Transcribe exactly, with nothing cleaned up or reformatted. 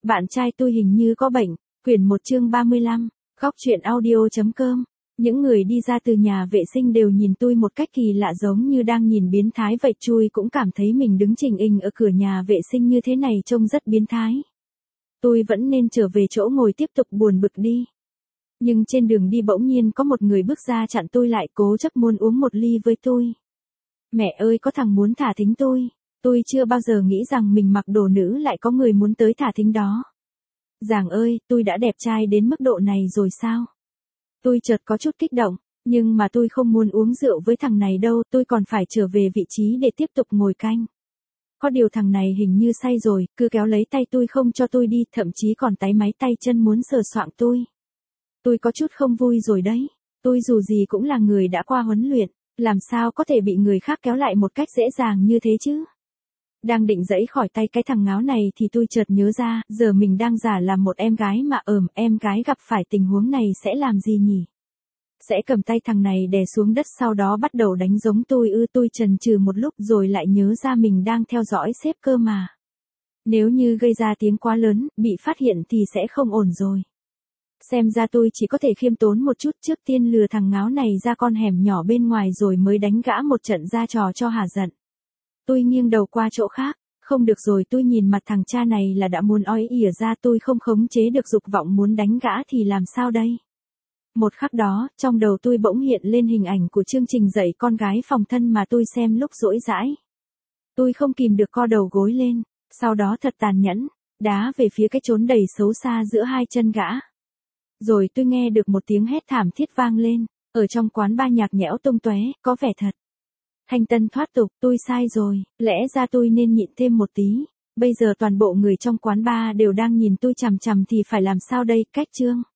Bạn trai tôi hình như có bệnh, quyển một chương ba mươi lăm, góc truyện audio.com. Những người đi ra từ nhà vệ sinh đều nhìn tôi một cách kỳ lạ giống như đang nhìn biến thái vậy. Chui cũng cảm thấy mình đứng chình ình ở cửa nhà vệ sinh như thế này trông rất biến thái. Tôi vẫn nên trở về chỗ ngồi tiếp tục buồn bực đi. Nhưng trên đường đi bỗng nhiên có một người bước ra chặn tôi lại, cố chấp muốn uống một ly với tôi. Mẹ ơi, có thằng muốn thả thính tôi. Tôi chưa bao giờ nghĩ rằng mình mặc đồ nữ lại có người muốn tới thả thính đó. Giàng ơi, tôi đã đẹp trai đến mức độ này rồi sao? Tôi chợt có chút kích động, nhưng mà tôi không muốn uống rượu với thằng này đâu, tôi còn phải trở về vị trí để tiếp tục ngồi canh. Có điều thằng này hình như say rồi, cứ kéo lấy tay tôi không cho tôi đi, thậm chí còn táy máy tay chân muốn sờ soạng tôi. Tôi có chút không vui rồi đấy, tôi dù gì cũng là người đã qua huấn luyện, làm sao có thể bị người khác kéo lại một cách dễ dàng như thế chứ? Đang định giãy khỏi tay cái thằng ngáo này thì tôi chợt nhớ ra, giờ mình đang giả làm một em gái mà ờm, em gái gặp phải tình huống này sẽ làm gì nhỉ? Sẽ cầm tay thằng này đè xuống đất sau đó bắt đầu đánh giống tôi ư? Tôi chần chừ một lúc rồi lại nhớ ra mình đang theo dõi sếp cơ mà. Nếu như gây ra tiếng quá lớn, bị phát hiện thì sẽ không ổn rồi. Xem ra tôi chỉ có thể khiêm tốn một chút, trước tiên lừa thằng ngáo này ra con hẻm nhỏ bên ngoài rồi mới đánh gã một trận ra trò cho hả giận. Tôi nghiêng đầu qua chỗ khác, không được rồi, tôi nhìn mặt thằng cha này là đã muốn ói ỉa ra, tôi không khống chế được dục vọng muốn đánh gã thì làm sao đây? Một khắc đó, trong đầu tôi bỗng hiện lên hình ảnh của chương trình dạy con gái phòng thân mà tôi xem lúc rỗi rãi. Tôi không kìm được co đầu gối lên, sau đó thật tàn nhẫn, đá về phía cái chốn đầy xấu xa giữa hai chân gã. Rồi tôi nghe được một tiếng hét thảm thiết vang lên, ở trong quán bar nhạc nhẽo tung tóe, có vẻ thật thanh tân thoát tục. Tôi sai rồi, lẽ ra tôi nên nhịn thêm một tí. Bây giờ toàn bộ người trong quán bar đều đang nhìn tôi chằm chằm thì phải làm sao đây? Cách chương